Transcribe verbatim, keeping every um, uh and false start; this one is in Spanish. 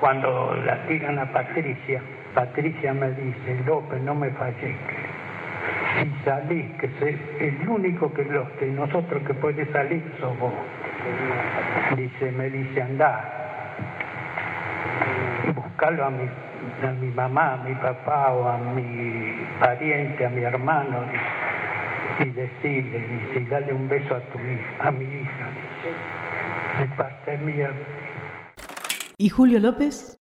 cuando la tiran a Patricia, Patricia me dice, López, no me falles, si salís, que sé, el único que los que nosotros que puede salir sos vos. Dice, me dice, andá, buscarlo a mi, a mi mamá, a mi papá o a mi pariente, a mi hermano, dice, y decirle, dice, y dale un beso a tu hija, a mi hija, dice, de parte mía. ¿Y Julio López?